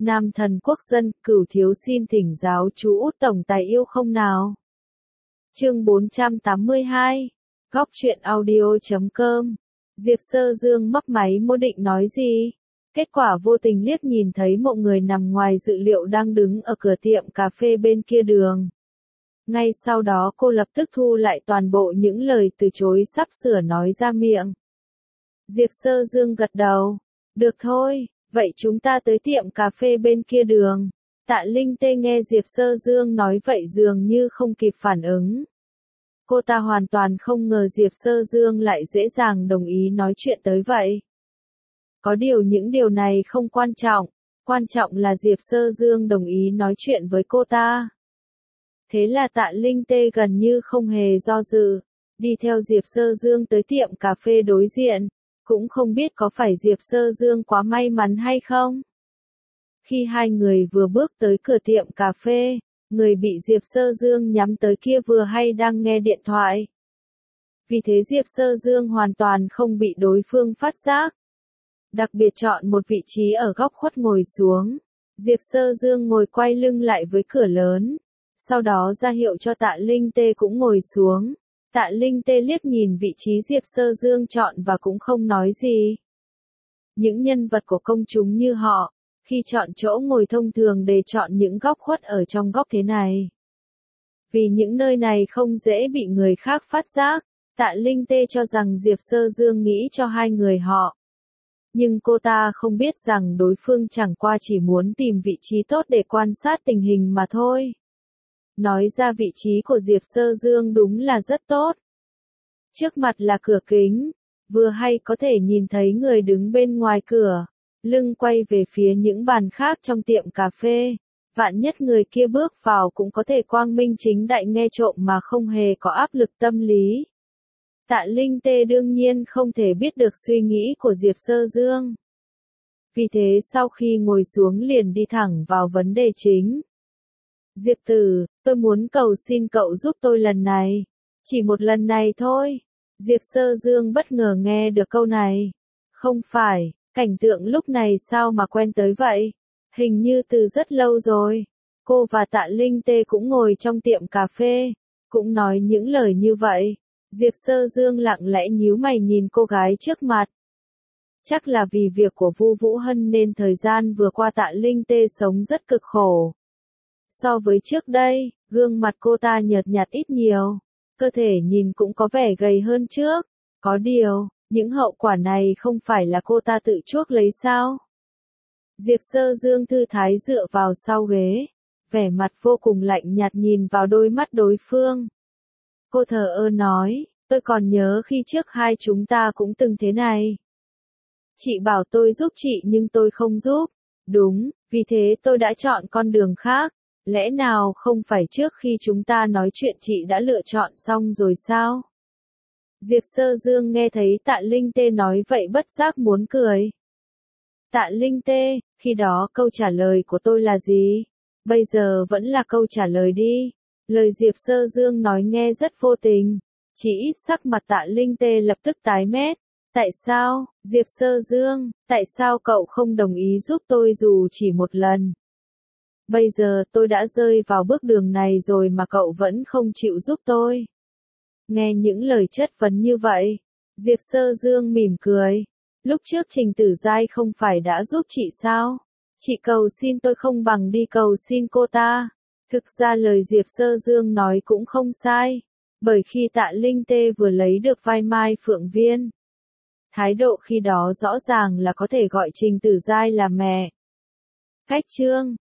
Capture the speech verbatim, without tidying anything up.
Nam thần quốc dân, Cửu thiếu xin thỉnh giáo chú Út tổng tài yêu không nào. Chương bốn trăm tám mươi hai. Góc truyện audio chấm com. Diệp Sơ Dương mấp máy môi định nói gì? Kết quả vô tình liếc nhìn thấy một người nằm ngoài dự liệu đang đứng ở cửa tiệm cà phê bên kia đường. Ngay sau đó cô lập tức thu lại toàn bộ những lời từ chối sắp sửa nói ra miệng. Diệp Sơ Dương gật đầu. Được thôi, vậy chúng ta tới tiệm cà phê bên kia đường. Tạ Linh Tê nghe Diệp Sơ Dương nói vậy dường như không kịp phản ứng. Cô ta hoàn toàn không ngờ Diệp Sơ Dương lại dễ dàng đồng ý nói chuyện tới vậy. Có điều những điều này không quan trọng, quan trọng là Diệp Sơ Dương đồng ý nói chuyện với cô ta. Thế là Tạ Linh Tê gần như không hề do dự, đi theo Diệp Sơ Dương tới tiệm cà phê đối diện, cũng không biết có phải Diệp Sơ Dương quá may mắn hay không. Khi hai người vừa bước tới cửa tiệm cà phê, người bị Diệp Sơ Dương nhắm tới kia vừa hay đang nghe điện thoại. Vì thế Diệp Sơ Dương hoàn toàn không bị đối phương phát giác. Đặc biệt chọn một vị trí ở góc khuất ngồi xuống. Diệp Sơ Dương ngồi quay lưng lại với cửa lớn. Sau đó ra hiệu cho Tạ Linh Tê cũng ngồi xuống. Tạ Linh Tê liếc nhìn vị trí Diệp Sơ Dương chọn và cũng không nói gì. Những nhân vật của công chúng như họ, khi chọn chỗ ngồi thông thường để chọn những góc khuất ở trong góc thế này. Vì những nơi này không dễ bị người khác phát giác, Tạ Linh Tê cho rằng Diệp Sơ Dương nghĩ cho hai người họ. Nhưng cô ta không biết rằng đối phương chẳng qua chỉ muốn tìm vị trí tốt để quan sát tình hình mà thôi. Nói ra vị trí của Diệp Sơ Dương đúng là rất tốt. Trước mặt là cửa kính, vừa hay có thể nhìn thấy người đứng bên ngoài cửa, lưng quay về phía những bàn khác trong tiệm cà phê. Vạn nhất người kia bước vào cũng có thể quang minh chính đại nghe trộm mà không hề có áp lực tâm lý. Tạ Linh Tê đương nhiên không thể biết được suy nghĩ của Diệp Sơ Dương. Vì thế sau khi ngồi xuống liền đi thẳng vào vấn đề chính. Diệp Tử, tôi muốn cầu xin cậu giúp tôi lần này. Chỉ một lần này thôi. Diệp Sơ Dương bất ngờ nghe được câu này. Không phải, cảnh tượng lúc này sao mà quen tới vậy? Hình như từ rất lâu rồi. Cô và Tạ Linh Tê cũng ngồi trong tiệm cà phê, cũng nói những lời như vậy. Diệp Sơ Dương lặng lẽ nhíu mày nhìn cô gái trước mặt. Chắc là vì việc của Vu Vũ Hân nên thời gian vừa qua Tạ Linh Tê sống rất cực khổ. So với trước đây, gương mặt cô ta nhợt nhạt ít nhiều, cơ thể nhìn cũng có vẻ gầy hơn trước. Có điều, những hậu quả này không phải là cô ta tự chuốc lấy sao? Diệp Sơ Dương thư thái dựa vào sau ghế, vẻ mặt vô cùng lạnh nhạt nhìn vào đôi mắt đối phương. Cô thờ ơ nói, tôi còn nhớ khi trước hai chúng ta cũng từng thế này. Chị bảo tôi giúp chị nhưng tôi không giúp. Đúng, vì thế tôi đã chọn con đường khác. Lẽ nào không phải trước khi chúng ta nói chuyện chị đã lựa chọn xong rồi sao? Diệp Sơ Dương nghe thấy Tạ Linh Tê nói vậy bất giác muốn cười. Tạ Linh Tê, khi đó câu trả lời của tôi là gì? Bây giờ vẫn là câu trả lời đi. Lời Diệp Sơ Dương nói nghe rất vô tình. Chỉ ít sắc mặt Tạ Linh Tê lập tức tái mét. Tại sao, Diệp Sơ Dương, tại sao cậu không đồng ý giúp tôi dù chỉ một lần? Bây giờ tôi đã rơi vào bước đường này rồi mà cậu vẫn không chịu giúp tôi. Nghe những lời chất vấn như vậy, Diệp Sơ Dương mỉm cười. Lúc trước Trình Tử Giai không phải đã giúp chị sao? Chị cầu xin tôi không bằng đi cầu xin cô ta. Thực ra lời Diệp Sơ Dương nói cũng không sai. Bởi khi Tạ Linh Tê vừa lấy được vai Mai Phượng Viên, thái độ khi đó rõ ràng là có thể gọi Trình Tử Giai là mẹ. Cách chương